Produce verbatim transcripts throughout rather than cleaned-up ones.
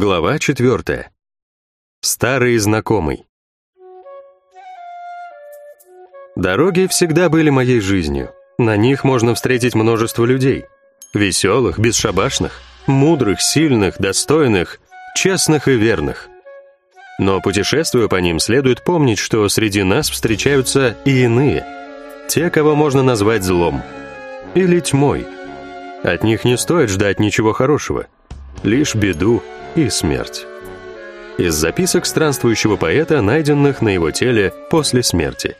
Глава четвертая. Старый знакомый. Дороги всегда были моей жизнью. На них можно встретить множество людей. Веселых, бесшабашных, мудрых, сильных, достойных, честных и верных. Но путешествуя по ним, следует помнить, что среди нас встречаются и иные. Те, кого можно назвать злом. Или тьмой. От них не стоит ждать ничего хорошего. Лишь беду и смерть. Из записок странствующего поэта, найденных на его теле после смерти.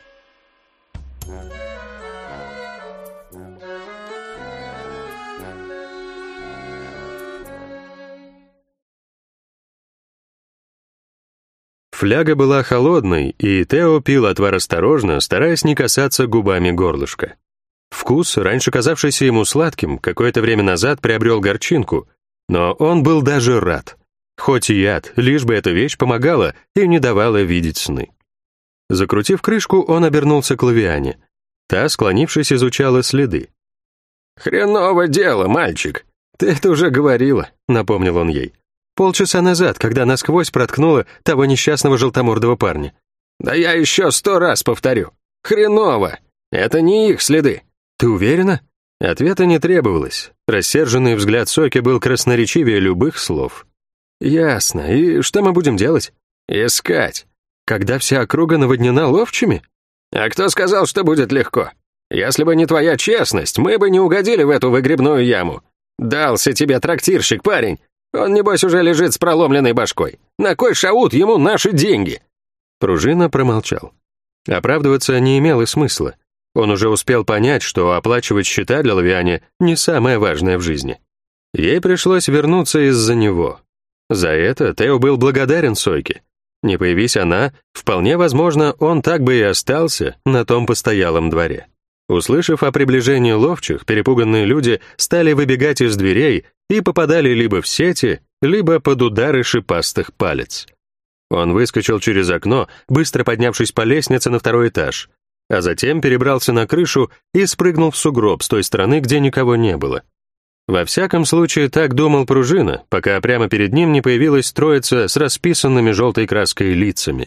Фляга была холодной, и Тео пил отвар осторожно, стараясь не касаться губами горлышка. Вкус, раньше казавшийся ему сладким, какое-то время назад приобрел горчинку, но он был даже рад. Хоть и яд, лишь бы эта вещь помогала и не давала видеть сны. Закрутив крышку, он обернулся к Лавиане. Та, склонившись, изучала следы. «Хреново дело, мальчик. Ты это уже говорила», — напомнил он ей. «Полчаса назад, когда насквозь проткнула того несчастного желтомордого парня». «Да я еще сто раз повторю. Хреново. Это не их следы». «Ты уверена?» Ответа не требовалось. Рассерженный взгляд Сойки был красноречивее любых слов. «Ясно. И что мы будем делать?» «Искать. Когда вся округа наводнена ловчими?» «А кто сказал, что будет легко? Если бы не твоя честность, мы бы не угодили в эту выгребную яму. Дался тебе трактирщик, парень. Он, небось, уже лежит с проломленной башкой. На кой шаут ему наши деньги?» Пружина промолчал. Оправдываться не имело смысла. Он уже успел понять, что оплачивать счета для Лавиане не самое важное в жизни. Ей пришлось вернуться из-за него. За это Тео был благодарен Сойке. Не появись она, вполне возможно, он так бы и остался на том постоялом дворе. Услышав о приближении ловчих, перепуганные люди стали выбегать из дверей и попадали либо в сети, либо под удары шипастых палец. Он выскочил через окно, быстро поднявшись по лестнице на второй этаж, а затем перебрался на крышу и спрыгнул в сугроб с той стороны, где никого не было. Во всяком случае, так думал Пружина, пока прямо перед ним не появилась троица с расписанными желтой краской лицами.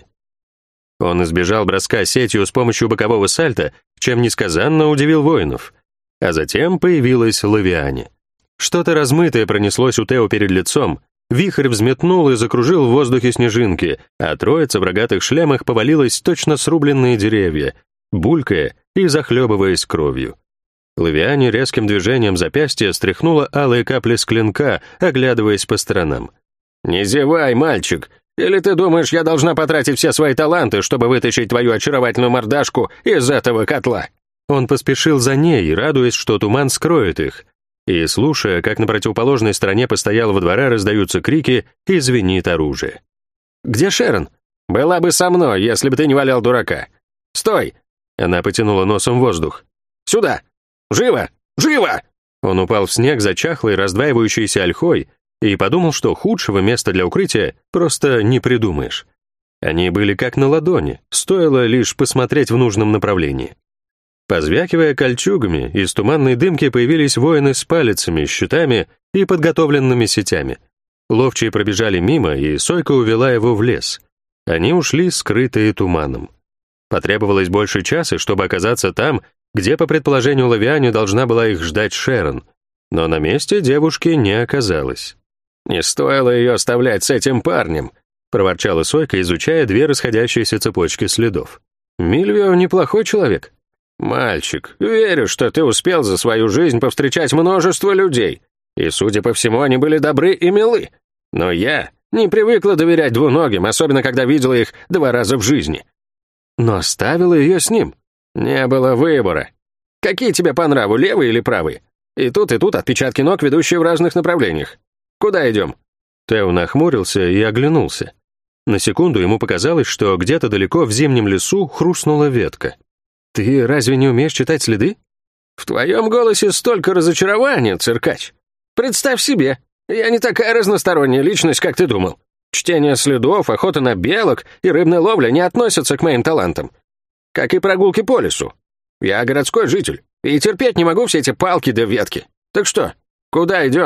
Он избежал броска сетью с помощью бокового сальто, чем несказанно удивил воинов. А затем появилась Лавиане. Что-то размытое пронеслось у Тео перед лицом, вихрь взметнул и закружил в воздухе снежинки, а троица в рогатых шлемах повалилась точно срубленные деревья, булькая и захлебываясь кровью. Лавиане резким движением запястья стряхнула алые капли с клинка, оглядываясь по сторонам. «Не зевай, мальчик! Или ты думаешь, я должна потратить все свои таланты, чтобы вытащить твою очаровательную мордашку из этого котла?» Он поспешил за ней, радуясь, что туман скроет их, и слушая, как на противоположной стороне постоялого двора раздаются крики и звенит оружие. «Где Шерон?» «Была бы со мной, если бы ты не валял дурака. Стой!» Она потянула носом воздух. «Сюда! Живо! Живо!» Он упал в снег за чахлой, раздваивающейся ольхой и подумал, что худшего места для укрытия просто не придумаешь. Они были как на ладони, стоило лишь посмотреть в нужном направлении. Позвякивая кольчугами, из туманной дымки появились воины с палицами, щитами и подготовленными сетями. Ловчие пробежали мимо, и Сойка увела его в лес. Они ушли, скрытые туманом. Потребовалось больше часа, чтобы оказаться там, где, по предположению Лавиане, должна была их ждать Шерон. Но на месте девушки не оказалось. «Не стоило ее оставлять с этим парнем», — проворчала Сойка, изучая две расходящиеся цепочки следов. «Мильвио неплохой человек». «Мальчик, верю, что ты успел за свою жизнь повстречать множество людей, и, судя по всему, они были добры и милы. Но я не привыкла доверять двуногим, особенно когда видела их два раза в жизни». «Но оставила ее с ним». «Не было выбора. Какие тебе по нраву, левые или правые? И тут, и тут отпечатки ног, ведущие в разных направлениях. Куда идем?» Тео нахмурился и оглянулся. На секунду ему показалось, что где-то далеко в зимнем лесу хрустнула ветка. «Ты разве не умеешь читать следы?» «В твоем голосе столько разочарования, циркач. Представь себе, я не такая разносторонняя личность, как ты думал. Чтение следов, охота на белок и рыбная ловля не относятся к моим талантам. Как и прогулки по лесу. Я городской житель, и терпеть не могу все эти палки да ветки. Так что, куда идем?»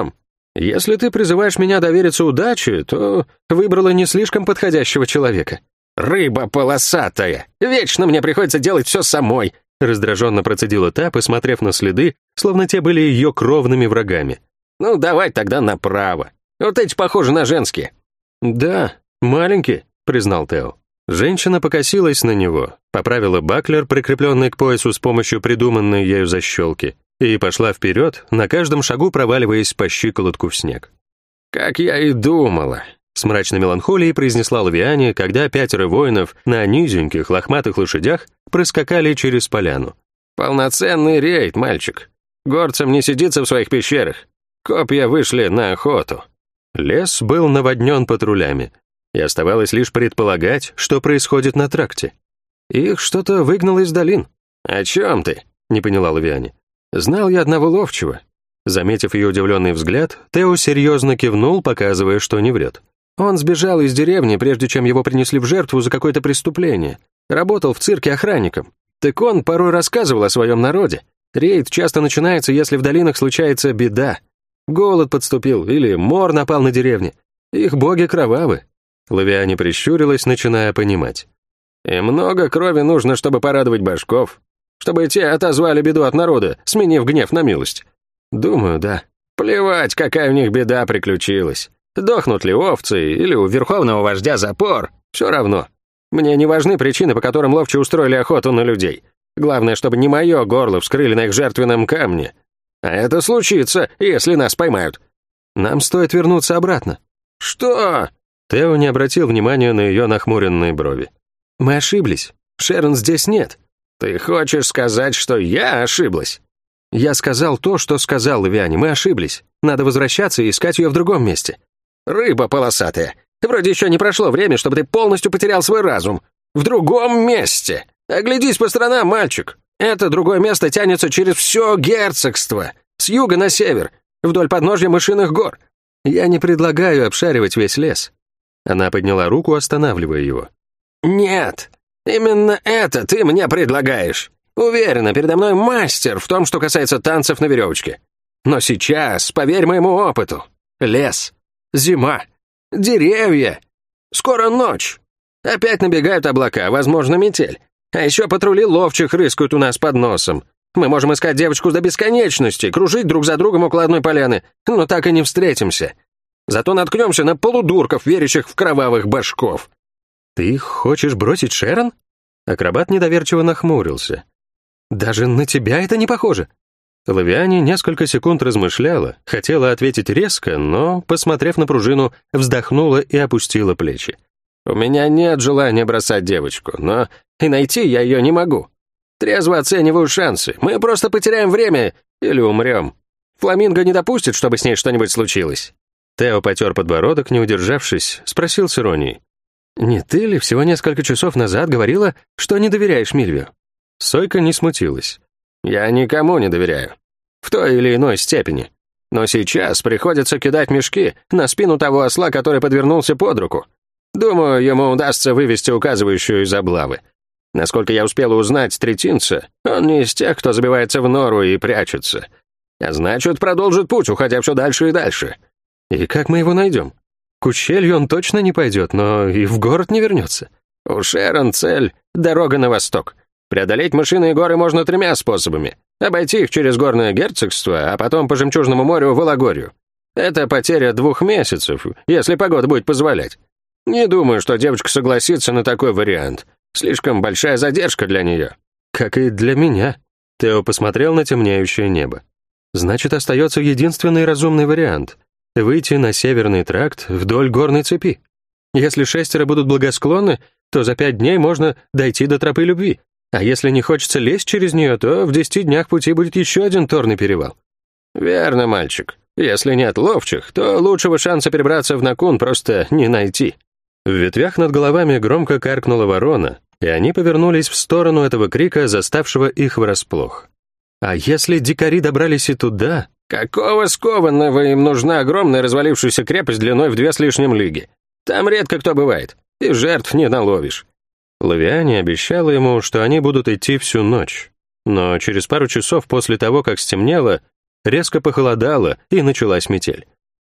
Если ты призываешь меня довериться удаче, то выбрала не слишком подходящего человека. Рыба полосатая! Вечно мне приходится делать все самой!» Раздраженно процедила та, посмотрев на следы, словно те были ее кровными врагами. «Ну, давай тогда направо. Вот эти похожи на женские». «Да, маленькие», — признал Тео. Женщина покосилась на него, поправила баклер, прикрепленный к поясу с помощью придуманной ею защелки, и пошла вперед, на каждом шагу проваливаясь по щиколотку в снег. «Как я и думала», — с мрачной меланхолией произнесла Лавиане, когда пятеро воинов на низеньких лохматых лошадях проскакали через поляну. «Полноценный рейд, мальчик. Горцам не сидится в своих пещерах. Копья вышли на охоту». Лес был наводнен патрулями, и оставалось лишь предполагать, что происходит на тракте. Их что-то выгнало из долин. «О чем ты?» — не поняла Лавиане. «Знал я одного ловчего». Заметив ее удивленный взгляд, Тео серьезно кивнул, показывая, что не врет. Он сбежал из деревни, прежде чем его принесли в жертву за какое-то преступление. Работал в цирке охранником. Так он порой рассказывал о своем народе. Рейд часто начинается, если в долинах случается беда. Голод подступил или мор напал на деревни. Их боги кровавы. Лавиане прищурилась, начиная понимать. «И много крови нужно, чтобы порадовать башков? Чтобы те отозвали беду от народа, сменив гнев на милость?» «Думаю, да». «Плевать, какая у них беда приключилась. Дохнут ли овцы или у верховного вождя запор? Все равно. Мне не важны причины, по которым ловчие устроили охоту на людей. Главное, чтобы не мое горло вскрыли на их жертвенном камне. А это случится, если нас поймают. Нам стоит вернуться обратно». «Что?» Тео не обратил внимания на ее нахмуренные брови. «Мы ошиблись. Шерон здесь нет». «Ты хочешь сказать, что я ошиблась?» «Я сказал то, что сказал Лавиане. Мы ошиблись. Надо возвращаться и искать ее в другом месте». «Рыба полосатая. Вроде еще не прошло время, чтобы ты полностью потерял свой разум. В другом месте. Оглядись по сторонам, мальчик. Это другое место тянется через все герцогство. С юга на север, вдоль подножья Мышиных гор. Я не предлагаю обшаривать весь лес». Она подняла руку, останавливая его. «Нет, именно это ты мне предлагаешь. Уверена, передо мной мастер в том, что касается танцев на веревочке. Но сейчас, поверь моему опыту, лес, зима, деревья, скоро ночь. Опять набегают облака, возможно, метель. А еще патрули ловчих рыскают у нас под носом. Мы можем искать девочку до бесконечности, кружить друг за другом около одной поляны, но так и не встретимся. Зато наткнемся на полудурков, верящих в кровавых башков». «Ты хочешь бросить Шерон?» Акробат недоверчиво нахмурился. «Даже на тебя это не похоже». Лавиане несколько секунд размышляла, хотела ответить резко, но, посмотрев на пружину, вздохнула и опустила плечи. «У меня нет желания бросать девочку, но и найти я ее не могу. Трезво оцениваю шансы. Мы просто потеряем время или умрем. Фламинго не допустит, чтобы с ней что-нибудь случилось». Тео потер подбородок, не удержавшись, спросил с иронией. «Не ты ли всего несколько часов назад говорила, что не доверяешь Мильвию?» Сойка не смутилась. «Я никому не доверяю. В той или иной степени. Но сейчас приходится кидать мешки на спину того осла, который подвернулся под руку. Думаю, ему удастся вывести указывающую из облавы. Насколько я успел узнать третинца, он не из тех, кто забивается в нору и прячется. А значит, продолжит путь, уходя все дальше и дальше». «И как мы его найдем? К ущелью он точно не пойдет, но и в город не вернется». «У Шерон цель — дорога на восток. Преодолеть Мышиные горы можно тремя способами. Обойти их через горное герцогство, а потом по Жемчужному морю в Алагорию. Это потеря двух месяцев, если погода будет позволять. Не думаю, что девочка согласится на такой вариант. Слишком большая задержка для нее». «Как и для меня». Тео посмотрел на темнеющее небо. «Значит, остается единственный разумный вариант — выйти на северный тракт вдоль горной цепи. Если шестеро будут благосклонны, то за пять дней можно дойти до тропы любви. А если не хочется лезть через нее, то в десяти днях пути будет еще один торный перевал». «Верно, мальчик. Если нет ловчих, то лучшего шанса перебраться в Накун просто не найти». В ветвях над головами громко каркнула ворона, и они повернулись в сторону этого крика, заставшего их врасплох. «А если дикари добрались и туда?» «Какого скованного им нужна огромная развалившаяся крепость длиной в две с лишним лиги? Там редко кто бывает, и жертв не наловишь». Лавиане обещала ему, что они будут идти всю ночь. Но через пару часов после того, как стемнело, резко похолодало и началась метель.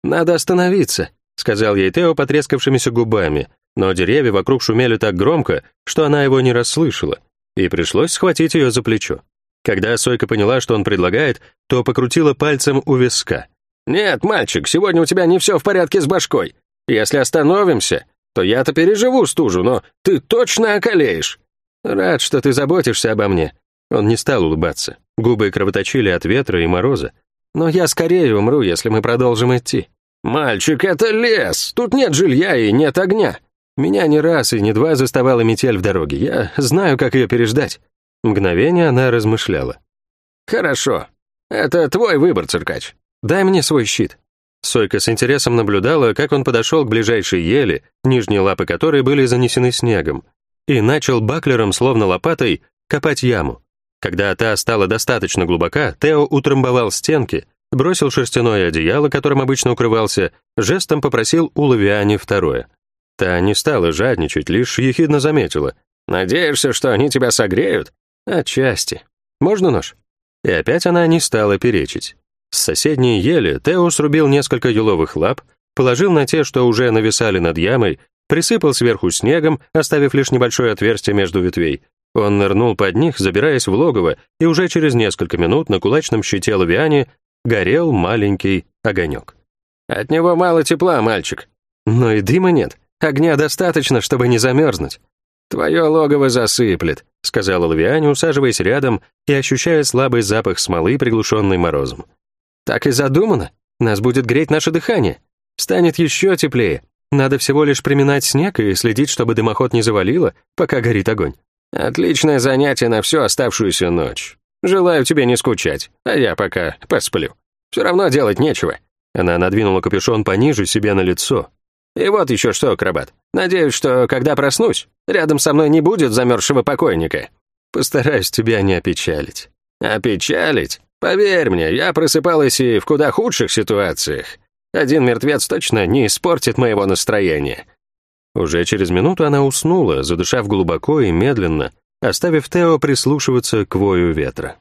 «Надо остановиться», — сказал ей Тео потрескавшимися губами, но деревья вокруг шумели так громко, что она его не расслышала, и пришлось схватить ее за плечо. Когда Сойка поняла, что он предлагает, то покрутила пальцем у виска. «Нет, мальчик, сегодня у тебя не все в порядке с башкой. Если остановимся, то я-то переживу стужу, но ты точно околеешь». «Рад, что ты заботишься обо мне». Он не стал улыбаться. Губы кровоточили от ветра и мороза. «Но я скорее умру, если мы продолжим идти». «Мальчик, это лес. Тут нет жилья и нет огня». Меня не раз и не два заставала метель в дороге. Я знаю, как ее переждать. Мгновение она размышляла. «Хорошо. Это твой выбор, циркач. Дай мне свой щит». Сойка с интересом наблюдала, как он подошел к ближайшей ели, нижние лапы которой были занесены снегом, и начал баклером, словно лопатой, копать яму. Когда та стала достаточно глубока, Тео утрамбовал стенки, бросил шерстяное одеяло, которым обычно укрывался, жестом попросил у Лавиани второе. Та не стала жадничать, лишь ехидно заметила. «Надеешься, что они тебя согреют?» «Отчасти. Можно нож?» И опять она не стала перечить. С соседней ели Тео срубил несколько еловых лап, положил на те, что уже нависали над ямой, присыпал сверху снегом, оставив лишь небольшое отверстие между ветвей. Он нырнул под них, забираясь в логово, и уже через несколько минут на кулачном щите Лавиани горел маленький огонек. «От него мало тепла, мальчик. Но и дыма нет. Огня достаточно, чтобы не замерзнуть». «Твое логово засыплет», — сказала Лавиани, усаживаясь рядом и ощущая слабый запах смолы, приглушенный морозом. «Так и задумано. Нас будет греть наше дыхание. Станет еще теплее. Надо всего лишь приминать снег и следить, чтобы дымоход не завалило, пока горит огонь». «Отличное занятие на всю оставшуюся ночь. Желаю тебе не скучать, а я пока посплю. Все равно делать нечего». Она надвинула капюшон пониже себе на лицо. «И вот еще что, акробат. Надеюсь, что, когда проснусь, рядом со мной не будет замерзшего покойника. Постараюсь тебя не опечалить». «Опечалить? Поверь мне, я просыпалась и в куда худших ситуациях. Один мертвец точно не испортит моего настроения». Уже через минуту она уснула, задышав глубоко и медленно, оставив Тео прислушиваться к вою ветра.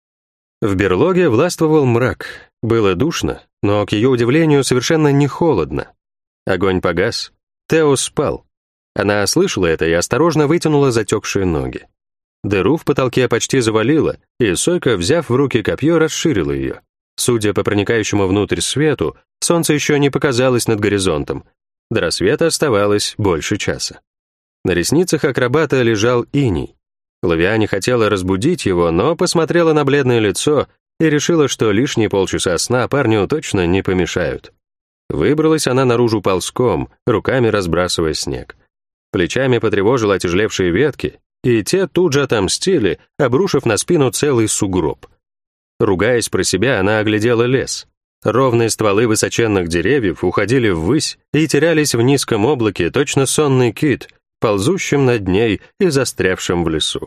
В берлоге властвовал мрак. Было душно, но, к ее удивлению, совершенно не холодно. Огонь погас. Тео спал. Она слышала это и осторожно вытянула затекшие ноги. Дыру в потолке почти завалило, и Сойка, взяв в руки копье, расширила ее. Судя по проникающему внутрь свету, солнце еще не показалось над горизонтом. До рассвета оставалось больше часа. На ресницах акробата лежал иней. Лавиани хотела разбудить его, но посмотрела на бледное лицо и решила, что лишние полчаса сна парню точно не помешают. Выбралась она наружу ползком, руками разбрасывая снег. Плечами потревожила отяжелевшие ветки, и те тут же отомстили, обрушив на спину целый сугроб. Ругаясь про себя, она оглядела лес. Ровные стволы высоченных деревьев уходили ввысь и терялись в низком облаке, точно сонный кит, ползущим над ней и застрявшим в лесу.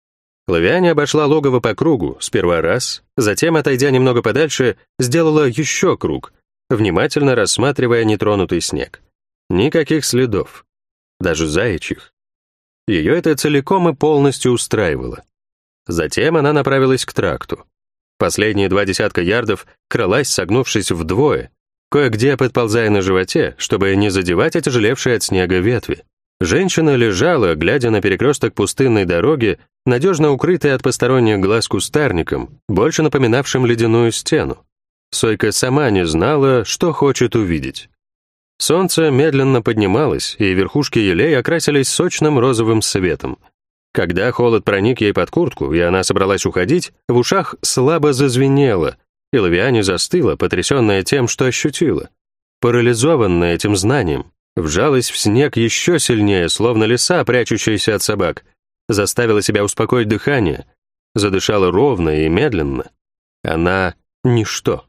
Лавиани обошла логово по кругу, сперва раз, затем, отойдя немного подальше, сделала еще круг, внимательно рассматривая нетронутый снег. Никаких следов, даже заячьих. Ее это целиком и полностью устраивало. Затем она направилась к тракту. Последние два десятка ярдов кралась, согнувшись вдвое, кое-где подползая на животе, чтобы не задевать отяжелевшие от снега ветви. Женщина лежала, глядя на перекресток пустынной дороги, надежно укрытая от посторонних глаз кустарником, больше напоминавшим ледяную стену. Сойка сама не знала, что хочет увидеть. Солнце медленно поднималось, и верхушки елей окрасились сочным розовым светом. Когда холод проник ей под куртку, и она собралась уходить, в ушах слабо зазвенело, и Лавиани застыла, потрясенная тем, что ощутила. Парализованная этим знанием, вжалась в снег еще сильнее, словно лиса, прячущаяся от собак, заставила себя успокоить дыхание, задышала ровно и медленно. Она — ничто.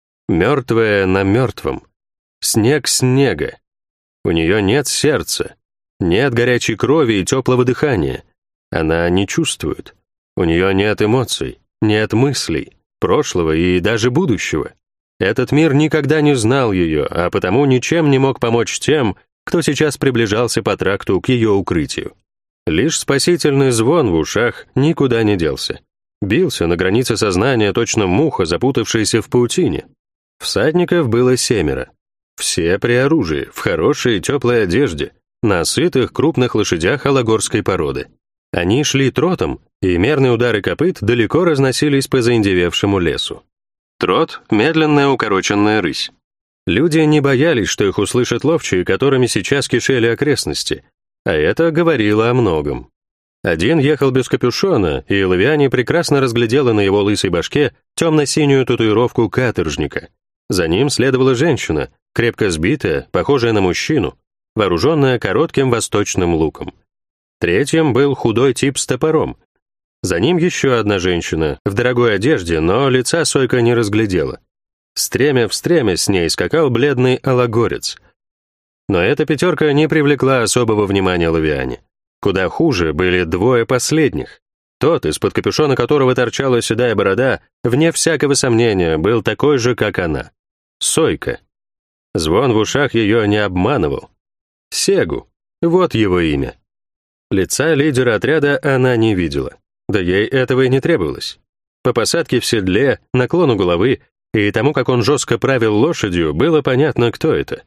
Мертвая на мертвом. Снег снега. У нее нет сердца, нет горячей крови и теплого дыхания. Она не чувствует. У нее нет эмоций, нет мыслей, прошлого и даже будущего. Этот мир никогда не знал ее, а потому ничем не мог помочь тем, кто сейчас приближался по тракту к ее укрытию. Лишь спасительный звон в ушах никуда не делся. Бился на границе сознания точно муха, запутавшаяся в паутине. Всадников было семеро. Все при оружии, в хорошей и теплой одежде, на сытых крупных лошадях алагорской породы. Они шли тротом, и мерные удары копыт далеко разносились по заиндевевшему лесу. Трот — медленная укороченная рысь. Люди не боялись, что их услышат ловчие, которыми сейчас кишели окрестности, а это говорило о многом. Один ехал без капюшона, и Лавиане прекрасно разглядела на его лысой башке темно-синюю татуировку каторжника. За ним следовала женщина, крепко сбитая, похожая на мужчину, вооруженная коротким восточным луком. Третьим был худой тип с топором. За ним еще одна женщина, в дорогой одежде, но лица Сойка не разглядела. Стремя в стремя с ней скакал бледный алагорец. Но эта пятерка не привлекла особого внимания Лавиане. Куда хуже были двое последних. Тот, из-под капюшона которого торчала седая борода, вне всякого сомнения, был такой же, как она. Сойка. Звон в ушах ее не обманывал. Сегу. Вот его имя. Лица лидера отряда она не видела. Да ей этого и не требовалось. По посадке в седле, наклону головы и тому, как он жестко правил лошадью, было понятно, кто это.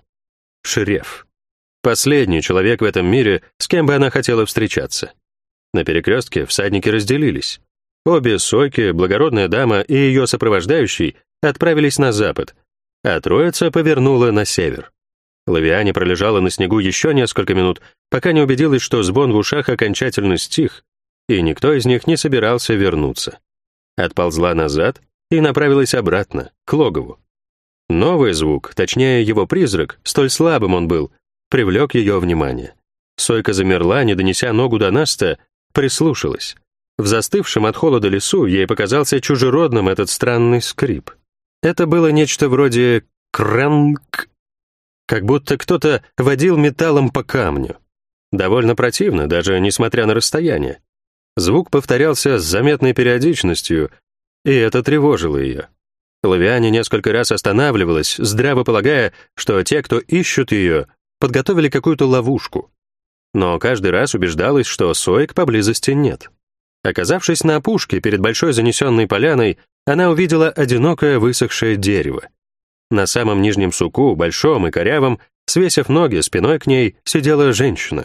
Шреф. Последний человек в этом мире, с кем бы она хотела встречаться. На перекрестке всадники разделились. Обе Сойки, благородная дама и ее сопровождающий, отправились на запад, а троица повернула на север. Лавиане пролежала на снегу еще несколько минут, пока не убедилась, что звон в ушах окончательно стих, и никто из них не собирался вернуться. Отползла назад и направилась обратно, к логову. Новый звук, точнее его призрак, столь слабым он был, привлек ее внимание. Сойка замерла, не донеся ногу до наста, прислушалась. В застывшем от холода лесу ей показался чужеродным этот странный скрип. Это было нечто вроде «кранк», как будто кто-то водил металлом по камню. Довольно противно, даже несмотря на расстояние. Звук повторялся с заметной периодичностью, и это тревожило ее. Лавиане несколько раз останавливалась, здраво полагая, что те, кто ищут ее, подготовили какую-то ловушку. Но каждый раз убеждалась, что Соек поблизости нет. Оказавшись на опушке перед большой занесенной поляной, она увидела одинокое высохшее дерево. На самом нижнем суку, большом и корявом, свесив ноги спиной к ней, сидела женщина.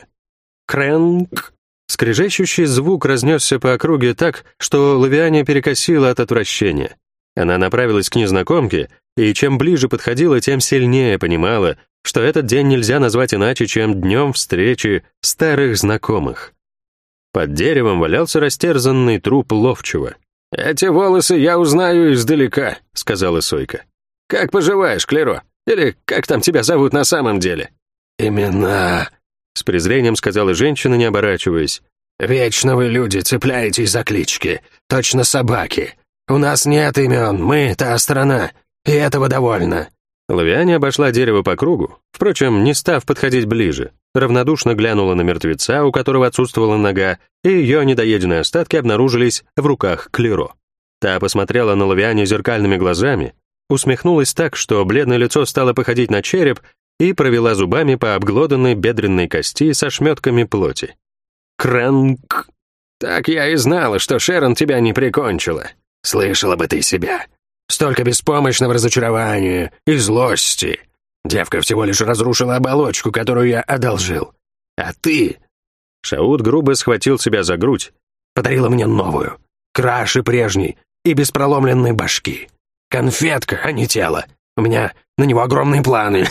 Крэнк! Скрежещущий звук разнесся по округе так, что Лавиане перекосило от отвращения. Она направилась к незнакомке, и чем ближе подходила, тем сильнее понимала, что этот день нельзя назвать иначе, чем днем встречи старых знакомых. Под деревом валялся растерзанный труп ловчего. «Эти волосы я узнаю издалека», — сказала Сойка. «Как поживаешь, Клеро? Или как там тебя зовут на самом деле?» «Имена», — с презрением сказала женщина, не оборачиваясь. «Вечно вы, люди, цепляетесь за клички. Точно собаки. У нас нет имен, мы — та страна, и этого довольно». Лавиане обошла дерево по кругу, впрочем, не став подходить ближе, равнодушно глянула на мертвеца, у которого отсутствовала нога, и ее недоеденные остатки обнаружились в руках Клеро. Та посмотрела на Лавиане зеркальными глазами, усмехнулась так, что бледное лицо стало походить на череп, и провела зубами по обглоданной бедренной кости со шметками плоти. «Кранк! Так я и знала, что Шерон тебя не прикончила. Слышала бы ты себя. Столько беспомощного разочарования и злости. Девка всего лишь разрушила оболочку, которую я одолжил. А ты...» Шаут грубо схватил себя за грудь. «Подарила мне новую, краше прежней и без проломленной башки. Конфетка, а не тело. У меня на него огромные планы».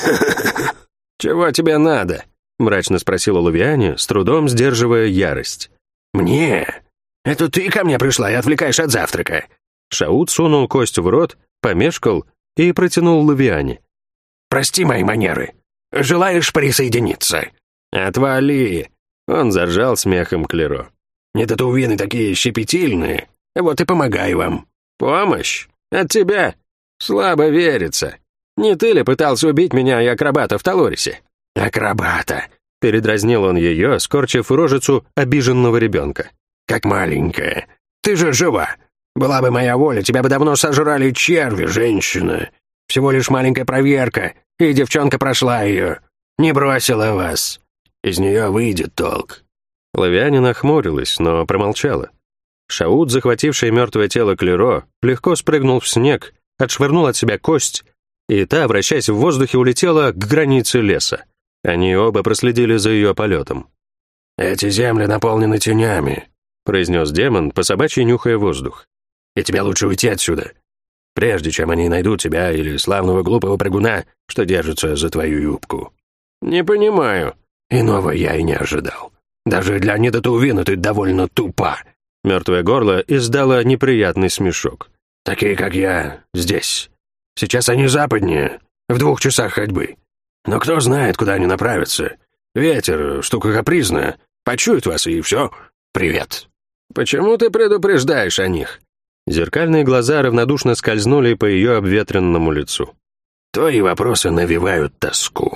«Чего тебе надо?» — мрачно спросила Лавиане, с трудом сдерживая ярость. «Мне? Это ты ко мне пришла и отвлекаешь от завтрака?» Шаут сунул кость в рот, помешкал и протянул Лавиане. «Прости мои манеры. Желаешь присоединиться?» «Отвали!» — он заржал смехом Клеро. «Не татуины такие щепетильные. Вот и помогай вам». «Помощь? От тебя? Слабо верится. Не ты ли пытался убить меня и акробата в Талорисе?» «Акробата!» — передразнил он ее, скорчив рожицу обиженного ребенка. «Как маленькая. Ты же жива. Была бы моя воля, тебя бы давно сожрали черви, женщина. Всего лишь маленькая проверка, и девчонка прошла ее. Не бросила вас. Из нее выйдет толк». Лавиане нахмурилась, но промолчала. Шаут, захвативший мертвое тело Клеро, легко спрыгнул в снег, отшвырнул от себя кость и та, вращаясь в воздухе, улетела к границе леса. Они оба проследили за ее полетом. «Эти земли наполнены тенями», — произнес демон, по собачьи нюхая воздух. «И тебе лучше уйти отсюда, прежде чем они найдут тебя или славного глупого прыгуна, что держится за твою юбку». «Не понимаю». «Иного я и не ожидал. Даже для недотаувина ты довольно тупа». Мертвое горло издало неприятный смешок. «Такие, как я, здесь. Сейчас они западнее, в двух часах ходьбы. Но кто знает, куда они направятся. Ветер, штука капризная, почует вас, и все. Привет». «Почему ты предупреждаешь о них?» Зеркальные глаза равнодушно скользнули по ее обветренному лицу. «Твои вопросы навевают тоску».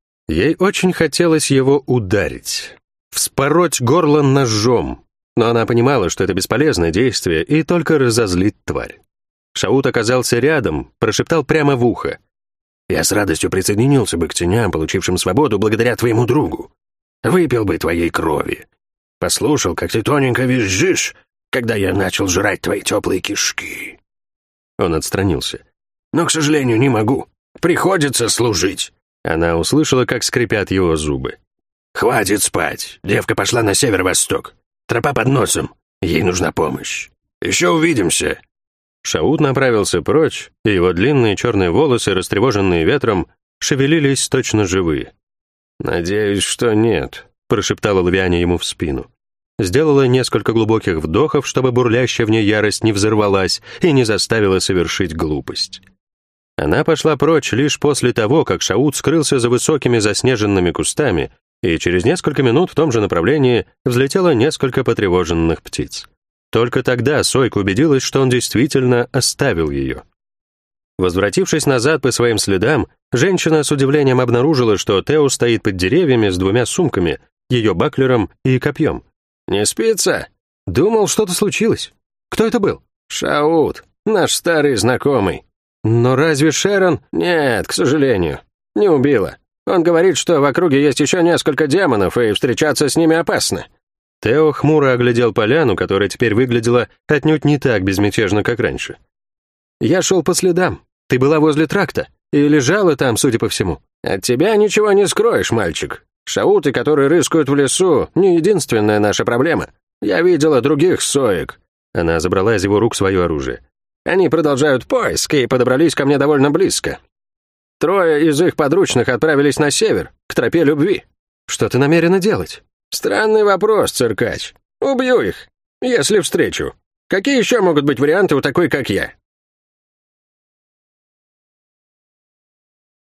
Ей очень хотелось его ударить, вспороть горло ножом, но она понимала, что это бесполезное действие и только разозлит тварь. Шаут оказался рядом, прошептал прямо в ухо. «Я с радостью присоединился бы к теням, получившим свободу благодаря твоему другу. Выпил бы твоей крови. Послушал, как ты тоненько визжишь, когда я начал жрать твои теплые кишки». Он отстранился. «Но, к сожалению, не могу. Приходится служить». Она услышала, как скрипят его зубы. «Хватит спать. Девка пошла на северо-восток. Тропа под носом. Ей нужна помощь. Еще увидимся». Шаут направился прочь, и его длинные черные волосы, растревоженные ветром, шевелились точно живые. «Надеюсь, что нет», — прошептала Лавиане ему в спину. Сделала несколько глубоких вдохов, чтобы бурлящая в ней ярость не взорвалась и не заставила совершить глупость. Она пошла прочь лишь после того, как Шаут скрылся за высокими заснеженными кустами, и через несколько минут в том же направлении взлетело несколько потревоженных птиц. Только тогда Сойка убедилась, что он действительно оставил ее. Возвратившись назад по своим следам, женщина с удивлением обнаружила, что Тео стоит под деревьями с двумя сумками, ее баклером и копьем. «Не спится?» «Думал, что-то случилось. Кто это был?» «Шаут, наш старый знакомый». «Но разве Шерон...» «Нет, к сожалению, не убила. Он говорит, что в округе есть еще несколько демонов, и встречаться с ними опасно». Тео хмуро оглядел поляну, которая теперь выглядела отнюдь не так безмятежно, как раньше. «Я шел по следам. Ты была возле тракта и лежала там, судя по всему». «От тебя ничего не скроешь, мальчик. Шауты, которые рыскают в лесу, не единственная наша проблема. Я видела других соек». Она забрала из его рук свое оружие. «Они продолжают поиск и подобрались ко мне довольно близко. Трое из их подручных отправились на север, к тропе любви». «Что ты намерена делать?» «Странный вопрос, циркач. Убью их, если встречу. Какие еще могут быть варианты у такой, как я?